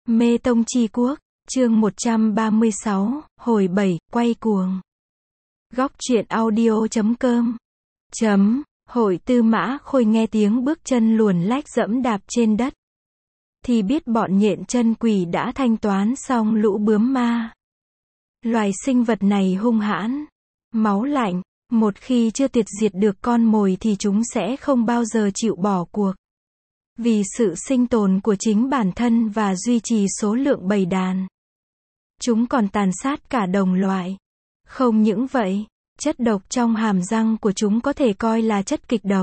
Mê Tông Chi Quốc, chương 136, hồi 7, quay cuồng. Góc truyện audio.com Hội Tư Mã Khôi nghe tiếng bước chân luồn lách dẫm đạp trên đất, thì biết bọn nhện chân quỷ đã thanh toán xong lũ bướm ma. Loài sinh vật này hung hãn, máu lạnh, một khi chưa tuyệt diệt được con mồi thì chúng sẽ không bao giờ chịu bỏ cuộc. Vì sự sinh tồn của chính bản thân và duy trì số lượng bầy đàn, chúng còn tàn sát cả đồng loại. Không những vậy, chất độc trong hàm răng của chúng có thể coi là chất kịch độc.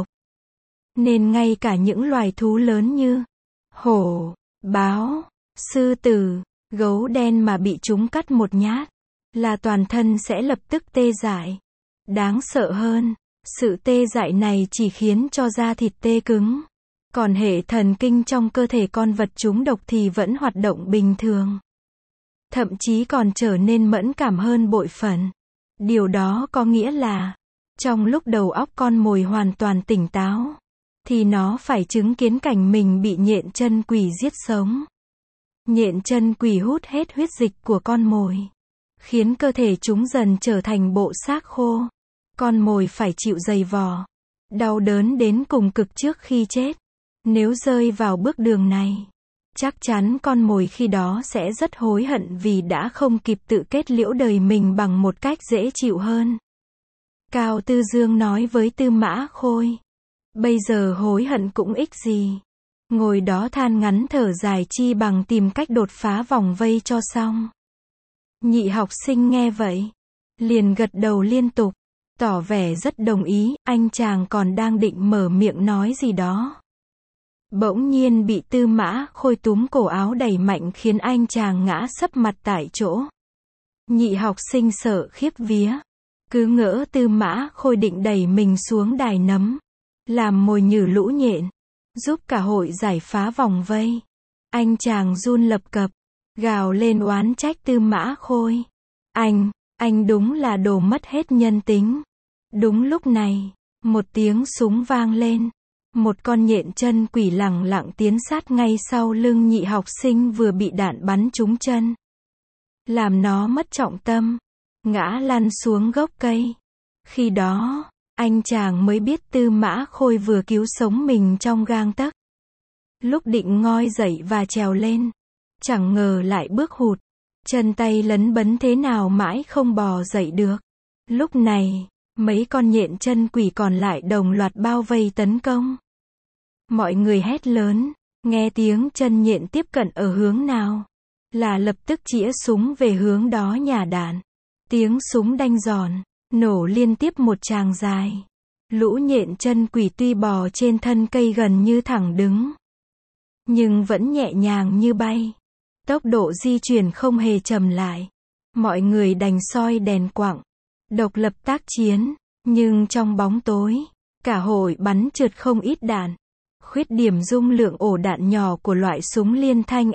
Nên ngay cả những loài thú lớn như hổ, báo, sư tử, gấu đen mà bị chúng cắt một nhát, là toàn thân sẽ lập tức tê dại. Đáng sợ hơn, sự tê dại này chỉ khiến cho da thịt tê cứng. Còn hệ thần kinh trong cơ thể con vật chúng độc thì vẫn hoạt động bình thường. Thậm chí còn trở nên mẫn cảm hơn bội phần. Điều đó có nghĩa là, trong lúc đầu óc con mồi hoàn toàn tỉnh táo, thì nó phải chứng kiến cảnh mình bị nhện chân quỷ giết sống. Nhện chân quỷ hút hết huyết dịch của con mồi, khiến cơ thể chúng dần trở thành bộ xác khô. Con mồi phải chịu dày vò, đau đớn đến cùng cực trước khi chết. Nếu rơi vào bước đường này, chắc chắn con mồi khi đó sẽ rất hối hận vì đã không kịp tự kết liễu đời mình bằng một cách dễ chịu hơn. Cao Tư Dương nói với Tư Mã Khôi. Bây giờ hối hận cũng ích gì. Ngồi đó than ngắn thở dài chi bằng tìm cách đột phá vòng vây cho xong. Nhị học sinh nghe vậy, liền gật đầu liên tục, tỏ vẻ rất đồng ý. Anh chàng còn đang định mở miệng nói gì đó, bỗng nhiên bị Tư Mã Khôi túm cổ áo đẩy mạnh khiến anh chàng ngã sấp mặt tại chỗ. Nhị học sinh sợ khiếp vía, cứ ngỡ Tư Mã Khôi định đẩy mình xuống đài nấm, làm mồi nhử lũ nhện, giúp cả hội giải phá vòng vây. Anh chàng run lập cập, gào lên oán trách Tư Mã Khôi. Anh đúng là đồ mất hết nhân tính. Đúng lúc này, một tiếng súng vang lên. Một con nhện chân quỷ lẳng lặng tiến sát ngay sau lưng nhị học sinh vừa bị đạn bắn trúng chân, làm nó mất trọng tâm, ngã lăn xuống gốc cây. Khi đó, anh chàng mới biết Tư Mã Khôi vừa cứu sống mình trong gang tấc. Lúc định ngoi dậy và trèo lên, chẳng ngờ lại bước hụt, chân tay lấn bấn thế nào mãi không bò dậy được. Lúc này, mấy con nhện chân quỷ còn lại đồng loạt bao vây tấn công. Mọi người hét lớn, nghe tiếng chân nhện tiếp cận ở hướng nào, là lập tức chĩa súng về hướng đó nhả đạn. Tiếng súng đanh giòn, nổ liên tiếp một tràng dài. Lũ nhện chân quỷ tuy bò trên thân cây gần như thẳng đứng, nhưng vẫn nhẹ nhàng như bay. Tốc độ di chuyển không hề chậm lại. Mọi người đành soi đèn quặng, độc lập tác chiến, nhưng trong bóng tối, cả hội bắn trượt không ít đạn. Khuyết điểm dung lượng ổ đạn nhỏ của loại súng liên thanh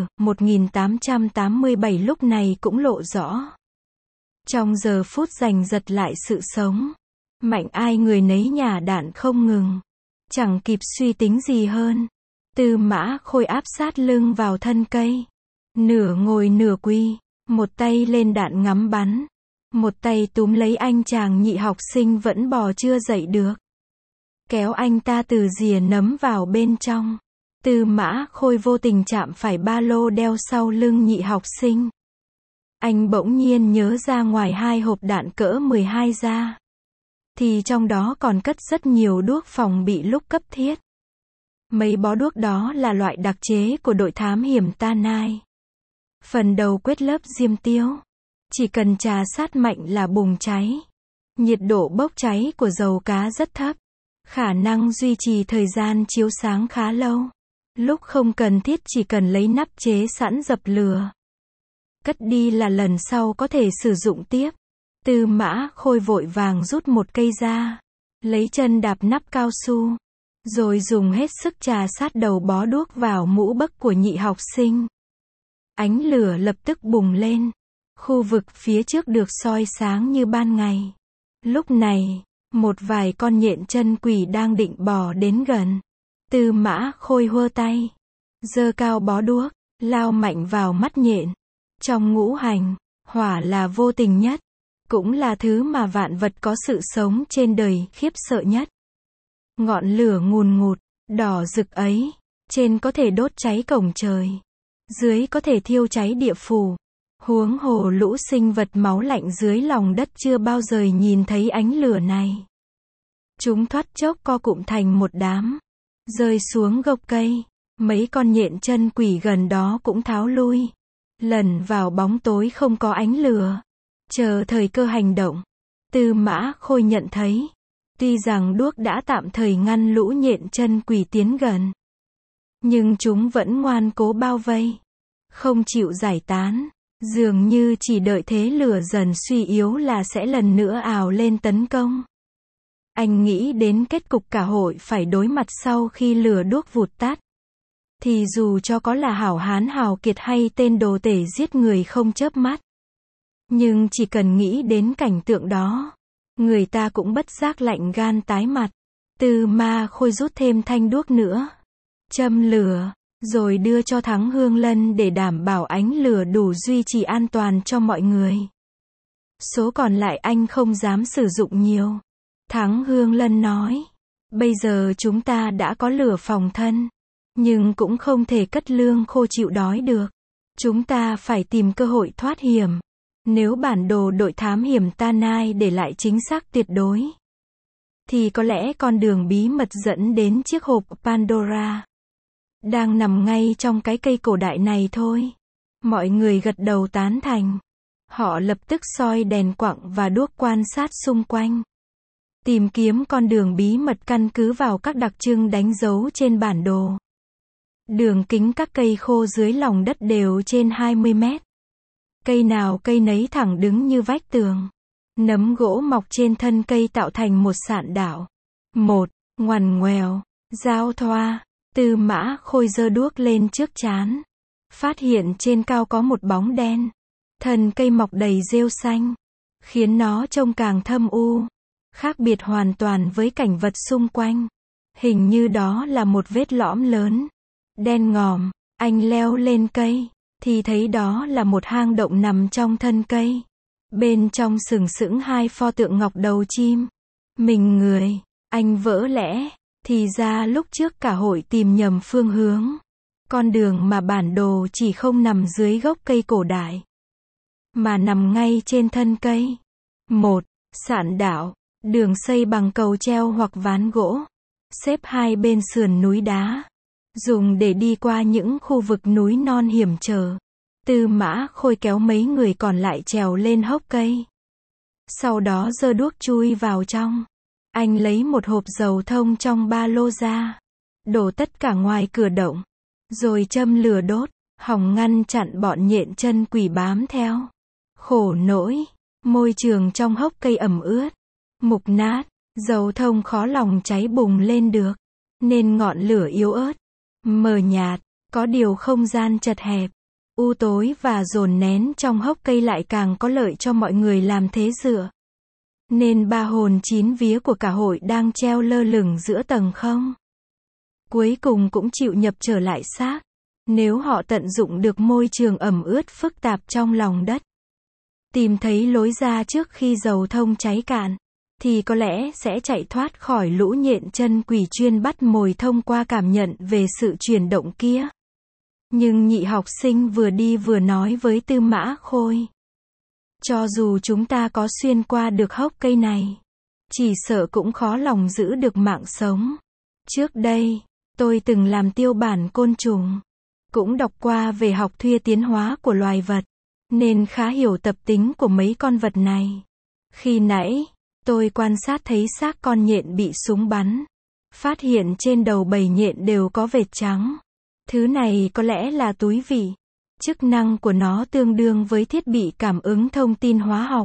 M1887 lúc này cũng lộ rõ. Trong giờ phút giành giật lại sự sống, mạnh ai người nấy nhả đạn không ngừng. Chẳng kịp suy tính gì hơn, Tư Mã Khôi áp sát lưng vào thân cây, nửa ngồi nửa quỳ, một tay lên đạn ngắm bắn, một tay túm lấy anh chàng nhị học sinh vẫn bò chưa dậy được, kéo anh ta từ rìa nấm vào bên trong. Tư Mã Khôi vô tình chạm phải ba lô đeo sau lưng nhị học sinh. Anh bỗng nhiên nhớ ra ngoài 2 hộp đạn cỡ 12 ra, thì trong đó còn cất rất nhiều đuốc phòng bị lúc cấp thiết. Mấy bó đuốc đó là loại đặc chế của đội thám hiểm Tanai. Phần đầu quét lớp diêm tiêu, chỉ cần trà sát mạnh là bùng cháy. Nhiệt độ bốc cháy của dầu cá rất thấp, khả năng duy trì thời gian chiếu sáng khá lâu. Lúc không cần thiết chỉ cần lấy nắp chế sẵn dập lửa, cất đi là lần sau có thể sử dụng tiếp. Tư Mã Khôi vội vàng rút một cây ra, lấy chân đạp nắp cao su, rồi dùng hết sức trà sát đầu bó đuốc vào mũ bấc của nhị học sinh. Ánh lửa lập tức bùng lên, khu vực phía trước được soi sáng như ban ngày. Lúc này, một vài con nhện chân quỷ đang định bò đến gần. Tư Mã Khôi hơ tay, giơ cao bó đuốc, lao mạnh vào mắt nhện. Trong ngũ hành, hỏa là vô tình nhất, cũng là thứ mà vạn vật có sự sống trên đời khiếp sợ nhất. Ngọn lửa ngùn ngụt, đỏ rực ấy, trên có thể đốt cháy cổng trời, dưới có thể thiêu cháy địa phủ. Huống hồ lũ sinh vật máu lạnh dưới lòng đất chưa bao giờ nhìn thấy ánh lửa này. Chúng thoát chốc co cụm thành một đám, rơi xuống gốc cây. Mấy con nhện chân quỷ gần đó cũng tháo lui, lẩn vào bóng tối không có ánh lửa, chờ thời cơ hành động. Tư Mã Khôi nhận thấy, tuy rằng đuốc đã tạm thời ngăn lũ nhện chân quỷ tiến gần, nhưng chúng vẫn ngoan cố bao vây, không chịu giải tán, dường như chỉ đợi thế lửa dần suy yếu là sẽ lần nữa ào lên tấn công. Anh nghĩ đến kết cục cả hội phải đối mặt sau khi lửa đuốc vụt tắt. Thì dù cho có là hảo hán hào kiệt hay tên đồ tể giết người không chớp mắt, nhưng chỉ cần nghĩ đến cảnh tượng đó, người ta cũng bất giác lạnh gan tái mặt. Tư Mã Khôi rút thêm thanh đuốc nữa, châm lửa, rồi đưa cho Thắng Hương Lân để đảm bảo ánh lửa đủ duy trì an toàn cho mọi người. Số còn lại anh không dám sử dụng nhiều. Thắng Hương Lân nói, bây giờ chúng ta đã có lửa phòng thân, nhưng cũng không thể cất lương khô chịu đói được. Chúng ta phải tìm cơ hội thoát hiểm. Nếu bản đồ đội thám hiểm Tanai để lại chính xác tuyệt đối, thì có lẽ con đường bí mật dẫn đến chiếc hộp Pandora đang nằm ngay trong cái cây cổ đại này thôi. Mọi người gật đầu tán thành. Họ lập tức soi đèn quặng và đuốc quan sát xung quanh, tìm kiếm con đường bí mật căn cứ vào các đặc trưng đánh dấu trên bản đồ. Đường kính các cây khô dưới lòng đất đều trên 20 mét. Cây nào cây nấy thẳng đứng như vách tường. Nấm gỗ mọc trên thân cây tạo thành một sạn đảo. Một, ngoằn ngoèo, giao thoa. Tư Mã Khôi giơ đuốc lên trước trán, phát hiện trên cao có một bóng đen. Thân cây mọc đầy rêu xanh, khiến nó trông càng thâm u, khác biệt hoàn toàn với cảnh vật xung quanh. Hình như đó là một vết lõm lớn, đen ngòm. Anh leo lên cây, thì thấy đó là một hang động nằm trong thân cây. Bên trong sừng sững hai pho tượng ngọc đầu chim, mình người. Anh vỡ lẽ, thì ra lúc trước cả hội tìm nhầm phương hướng. Con đường mà bản đồ chỉ không nằm dưới gốc cây cổ đại, mà nằm ngay trên thân cây. Một, sạn đảo, đường xây bằng cầu treo hoặc ván gỗ, xếp hai bên sườn núi đá, dùng để đi qua những khu vực núi non hiểm trở. Tư Mã Khôi kéo mấy người còn lại trèo lên hốc cây. Sau đó giơ đuốc chui vào trong. Anh lấy một hộp dầu thông trong ba lô ra, đổ tất cả ngoài cửa động, rồi châm lửa đốt, hòng ngăn chặn bọn nhện chân quỷ bám theo. Khổ nỗi, môi trường trong hốc cây ẩm ướt, mục nát, dầu thông khó lòng cháy bùng lên được, nên ngọn lửa yếu ớt, mờ nhạt, có điều không gian chật hẹp, u tối và dồn nén trong hốc cây lại càng có lợi cho mọi người làm thế dựa. Nên ba hồn chín vía của cả hội đang treo lơ lửng giữa tầng không, cuối cùng cũng chịu nhập trở lại xác. Nếu họ tận dụng được môi trường ẩm ướt phức tạp trong lòng đất, tìm thấy lối ra trước khi dầu thông cháy cạn, thì có lẽ sẽ chạy thoát khỏi lũ nhện chân quỷ chuyên bắt mồi thông qua cảm nhận về sự chuyển động kia. Nhưng nhị học sinh vừa đi vừa nói với Tư Mã Khôi, cho dù chúng ta có xuyên qua được hốc cây này, chỉ sợ cũng khó lòng giữ được mạng sống. Trước đây, tôi từng làm tiêu bản côn trùng, cũng đọc qua về học thuyết tiến hóa của loài vật, nên khá hiểu tập tính của mấy con vật này. Khi nãy, tôi quan sát thấy xác con nhện bị súng bắn, phát hiện trên đầu bầy nhện đều có vệt trắng. Thứ này có lẽ là túi vị. Chức năng của nó tương đương với thiết bị cảm ứng thông tin hóa học.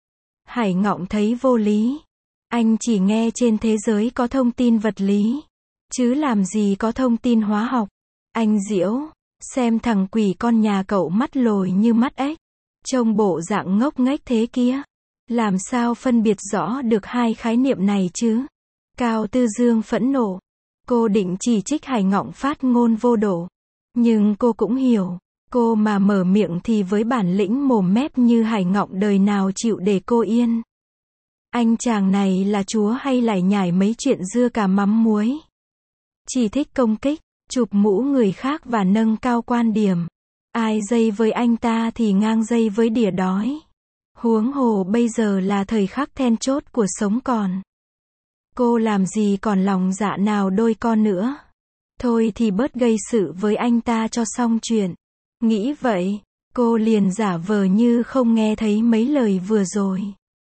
Hải Ngọng thấy vô lý. Anh chỉ nghe trên thế giới có thông tin vật lý, chứ làm gì có thông tin hóa học. Anh giễu, xem thằng quỷ con nhà cậu mắt lồi như mắt ếch, trông bộ dạng ngốc nghếch thế kia, làm sao phân biệt rõ được hai khái niệm này chứ? Cao Tư Dương phẫn nộ. Cô định chỉ trích Hải Ngọng phát ngôn vô độ, Nhưng cô cũng hiểu, cô mà mở miệng thì với bản lĩnh mồm mép như Hải Ngọng đời nào chịu để cô yên. Anh chàng này là chúa hay lải nhải mấy chuyện dưa cà mắm muối. Chỉ thích công kích, chụp mũ người khác và nâng cao quan điểm. Ai dây với anh ta thì ngang dây với đỉa đói. Huống hồ bây giờ là thời khắc then chốt của sống còn. Cô làm gì còn lòng dạ nào đôi con nữa. Thôi thì bớt gây sự với anh ta cho xong chuyện. Nghĩ vậy, cô liền giả vờ như không nghe thấy mấy lời vừa rồi.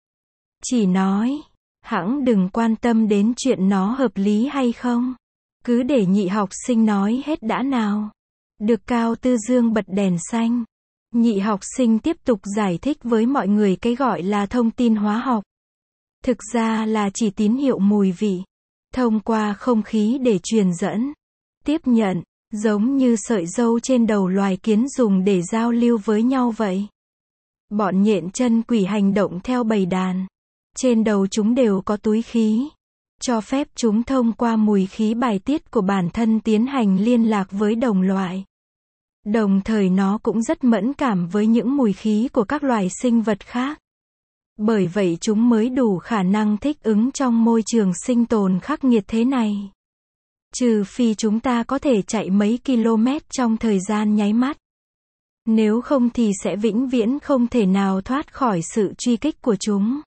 Chỉ nói, hẵng đừng quan tâm đến chuyện nó hợp lý hay không. Cứ để nhị học sinh nói hết đã nào. Được Cao Tư Dương bật đèn xanh. Nhị học sinh tiếp tục giải thích với mọi người cái gọi là thông tin hóa học. Thực ra là chỉ tín hiệu mùi vị. Thông qua không khí để truyền dẫn. Tiếp nhận, giống như sợi râu trên đầu loài kiến dùng để giao lưu với nhau vậy. Bọn nhện chân quỷ hành động theo bầy đàn. Trên đầu chúng đều có túi khí. Cho phép chúng thông qua mùi khí bài tiết của bản thân tiến hành liên lạc với đồng loại. Đồng thời nó cũng rất mẫn cảm với những mùi khí của các loài sinh vật khác. Bởi vậy chúng mới đủ khả năng thích ứng trong môi trường sinh tồn khắc nghiệt thế này. Trừ phi chúng ta có thể chạy mấy km trong thời gian nháy mắt. Nếu không thì sẽ vĩnh viễn không thể nào thoát khỏi sự truy kích của chúng.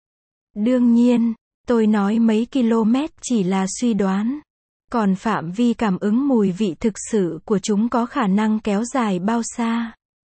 Đương nhiên, tôi nói mấy km chỉ là suy đoán. Còn phạm vi cảm ứng mùi vị thực sự của chúng có khả năng kéo dài bao xa?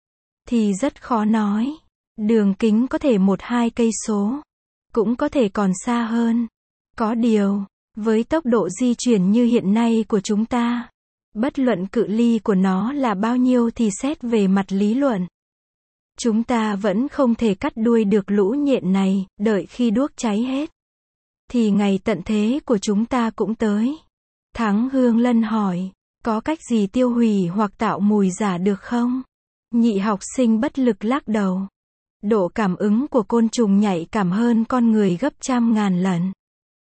Thì rất khó nói. Đường kính có thể 1-2 cây số. Cũng có thể còn xa hơn. Có điều, với tốc độ di chuyển như hiện nay của chúng ta, bất luận cự ly của nó là bao nhiêu thì xét về mặt lý luận, chúng ta vẫn không thể cắt đuôi được lũ nhện này, đợi khi đuốc cháy hết. Thì ngày tận thế của chúng ta cũng tới. Thắng Hương Lân hỏi, có cách gì tiêu hủy hoặc tạo mùi giả được không? Nhị học sinh bất lực lắc đầu. Độ cảm ứng của côn trùng nhạy cảm hơn con người gấp trăm ngàn lần.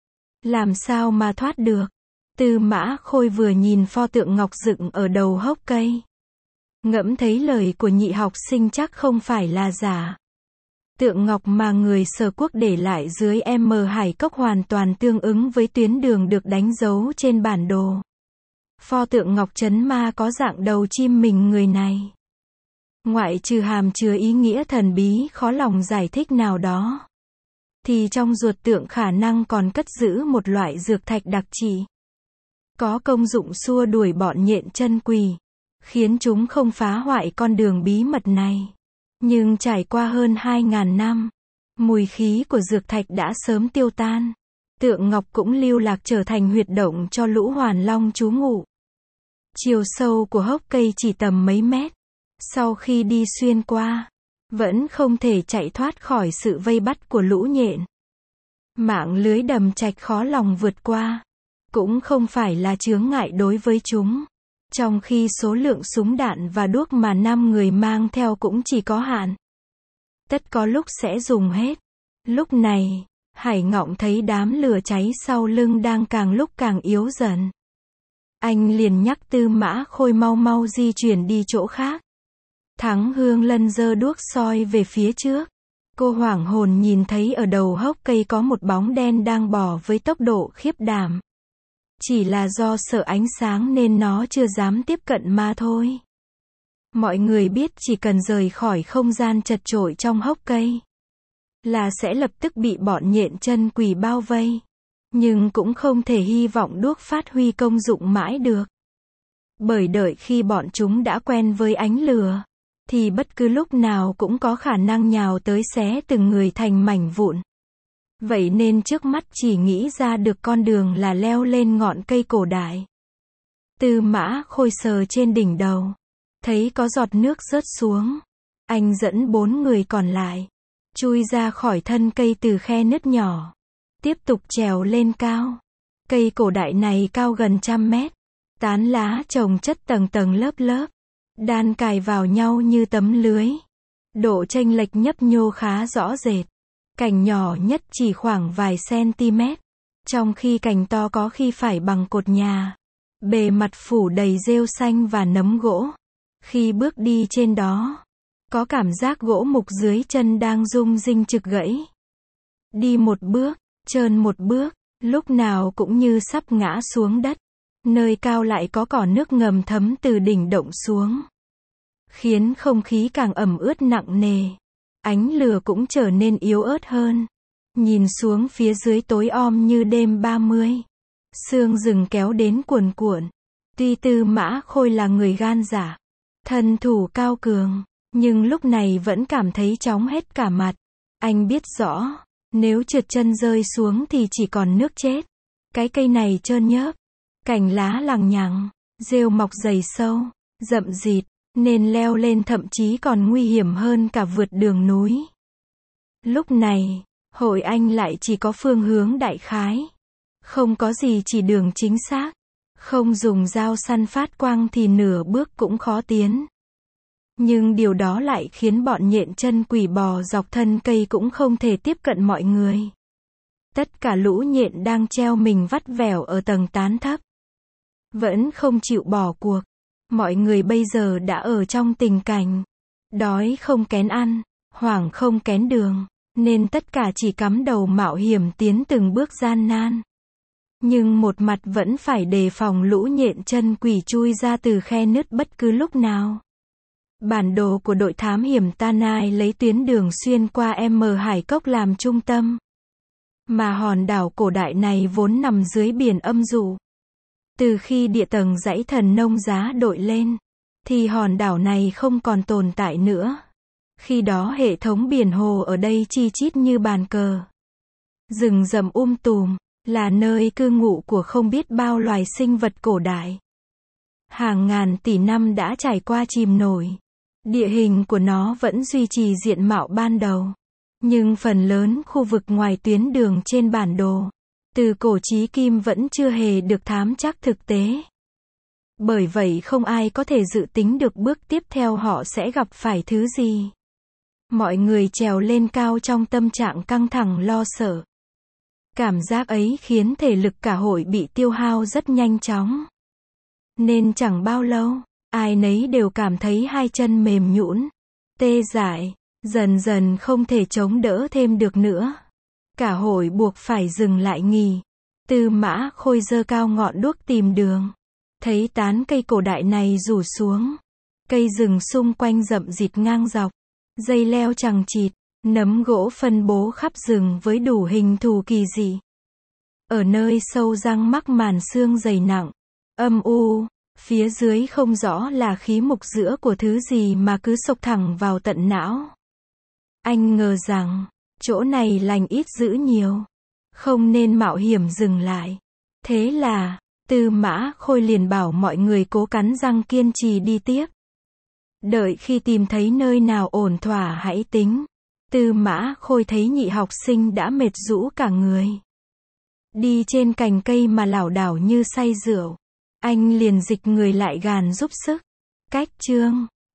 Làm sao mà thoát được? Tư Mã Khôi vừa nhìn pho tượng ngọc dựng ở đầu hốc cây. Ngẫm thấy lời của nhị học sinh chắc không phải là giả. Tượng ngọc mà người Sở Quốc để lại dưới M Hải Cốc hoàn toàn tương ứng với tuyến đường được đánh dấu trên bản đồ. Pho tượng ngọc trấn ma có dạng đầu chim mình người này. Ngoại trừ hàm chứa ý nghĩa thần bí khó lòng giải thích nào đó, thì trong ruột tượng khả năng còn cất giữ một loại dược thạch đặc trị. Có công dụng xua đuổi bọn nhện chân quỷ, khiến chúng không phá hoại con đường bí mật này. Nhưng trải qua hơn 2.000 năm, mùi khí của dược thạch đã sớm tiêu tan. Tượng ngọc cũng lưu lạc trở thành huyệt động cho lũ hoàn long trú ngụ. Chiều sâu của hốc cây chỉ tầm mấy mét. Sau khi đi xuyên qua, vẫn không thể chạy thoát khỏi sự vây bắt của lũ nhện. Mạng lưới đầm trạch khó lòng vượt qua. Cũng không phải là chướng ngại đối với chúng. Trong khi số lượng súng đạn và đuốc mà 5 người mang theo cũng chỉ có hạn. Tất có lúc sẽ dùng hết. Lúc này, Hải Ngọng thấy đám lửa cháy sau lưng đang càng lúc càng yếu dần. Anh liền nhắc Tư Mã Khôi mau mau di chuyển đi chỗ khác. Thắng Hương Lân giơ đuốc soi về phía trước. Cô hoảng hồn nhìn thấy ở đầu hốc cây có một bóng đen đang bò với tốc độ khiếp đảm. Chỉ là do sợ ánh sáng nên nó chưa dám tiếp cận mà thôi. Mọi người biết chỉ cần rời khỏi không gian chật chội trong hốc cây, là sẽ lập tức bị bọn nhện chân quỷ bao vây. Nhưng cũng không thể hy vọng đuốc phát huy công dụng mãi được. Bởi đợi khi bọn chúng đã quen với ánh lửa, thì bất cứ lúc nào cũng có khả năng nhào tới xé từng người thành mảnh vụn. Vậy nên trước mắt chỉ nghĩ ra được con đường là leo lên ngọn cây cổ đại. Tư Mã Khôi sờ trên đỉnh đầu, thấy có giọt nước rớt xuống. Anh dẫn 4 người còn lại chui ra khỏi thân cây từ khe nứt nhỏ, tiếp tục trèo lên cao. Cây cổ đại này cao gần 100 mét, tán lá chồng chất tầng tầng lớp lớp, đan cài vào nhau như tấm lưới. Độ chênh lệch nhấp nhô khá rõ rệt. Cành nhỏ nhất chỉ khoảng vài cm, trong khi cành to có khi phải bằng cột nhà. Bề mặt phủ đầy rêu xanh và nấm gỗ. Khi bước đi trên đó, có cảm giác gỗ mục dưới chân đang rung rinh trực gãy. Đi một bước, trơn một bước, lúc nào cũng như sắp ngã xuống đất. Nơi cao lại có cỏ nước ngầm thấm từ đỉnh động xuống, khiến không khí càng ẩm ướt nặng nề. Ánh lửa cũng trở nên yếu ớt hơn. Nhìn xuống phía dưới tối om như đêm 30. Sương rừng kéo đến cuồn cuộn. Tuy Tư Mã Khôi là người gan dạ, thân thủ cao cường, nhưng lúc này vẫn cảm thấy chóng hết cả mặt. Anh biết rõ, nếu trượt chân rơi xuống thì chỉ còn nước chết. Cái cây này trơn nhớp, cành lá lằng nhằng, rêu mọc dày sâu, rậm rịt, nên leo lên thậm chí còn nguy hiểm hơn cả vượt đường núi. Lúc này, Hội Anh lại chỉ có phương hướng đại khái. Không có gì chỉ đường chính xác. Không dùng dao săn phát quang thì nửa bước cũng khó tiến. Nhưng điều đó lại khiến bọn nhện chân quỷ bò dọc thân cây cũng không thể tiếp cận mọi người. Tất cả lũ nhện đang treo mình vắt vẻo ở tầng tán thấp, vẫn không chịu bỏ cuộc. Mọi người bây giờ đã ở trong tình cảnh đói không kén ăn, hoảng không kén đường, nên tất cả chỉ cắm đầu mạo hiểm tiến từng bước gian nan. Nhưng một mặt vẫn phải đề phòng lũ nhện chân quỷ chui ra từ khe nứt bất cứ lúc nào. Bản đồ của đội thám hiểm Tanai lấy tuyến đường xuyên qua Hải Cốc làm trung tâm. Mà hòn đảo cổ đại này vốn nằm dưới biển âm dụ. Từ khi địa tầng dãy thần nông giá đội lên, thì hòn đảo này không còn tồn tại nữa. Khi đó hệ thống biển hồ ở đây chi chít như bàn cờ. Rừng rậm tùm, là nơi cư ngụ của không biết bao loài sinh vật cổ đại. Hàng ngàn tỷ năm đã trải qua chìm nổi. Địa hình của nó vẫn duy trì diện mạo ban đầu. Nhưng phần lớn khu vực ngoài tuyến đường trên bản đồ, từ cổ chí kim vẫn chưa hề được thám chắc thực tế. Bởi vậy không ai có thể dự tính được bước tiếp theo họ sẽ gặp phải thứ gì. Mọi người trèo lên cao trong tâm trạng căng thẳng lo sợ. Cảm giác ấy khiến thể lực cả hội bị tiêu hao rất nhanh chóng. Nên chẳng bao lâu, ai nấy đều cảm thấy hai chân mềm nhũn, tê dại, dần dần không thể chống đỡ thêm được nữa. Cả hội buộc phải dừng lại nghỉ. Tư Mã Khôi giơ cao ngọn đuốc tìm đường. Thấy tán cây cổ đại này rủ xuống. Cây rừng xung quanh rậm rịt ngang dọc. Dây leo chằng chịt, nấm gỗ phân bố khắp rừng với đủ hình thù kỳ dị. Ở nơi sâu răng mắc màn sương dày nặng, âm u, phía dưới không rõ là khí mục giữa của thứ gì mà cứ xộc thẳng vào tận não. Anh ngờ rằng, chỗ này lành ít dữ nhiều, không nên mạo hiểm dừng lại. Thế là, Tư Mã Khôi liền bảo mọi người cố cắn răng kiên trì đi tiếp. Đợi khi tìm thấy nơi nào ổn thỏa hãy tính. Tư Mã Khôi thấy nhị học sinh đã mệt rũ cả người. Đi trên cành cây mà lảo đảo như say rượu. Anh liền dịch người lại gàn giúp sức. Cách chương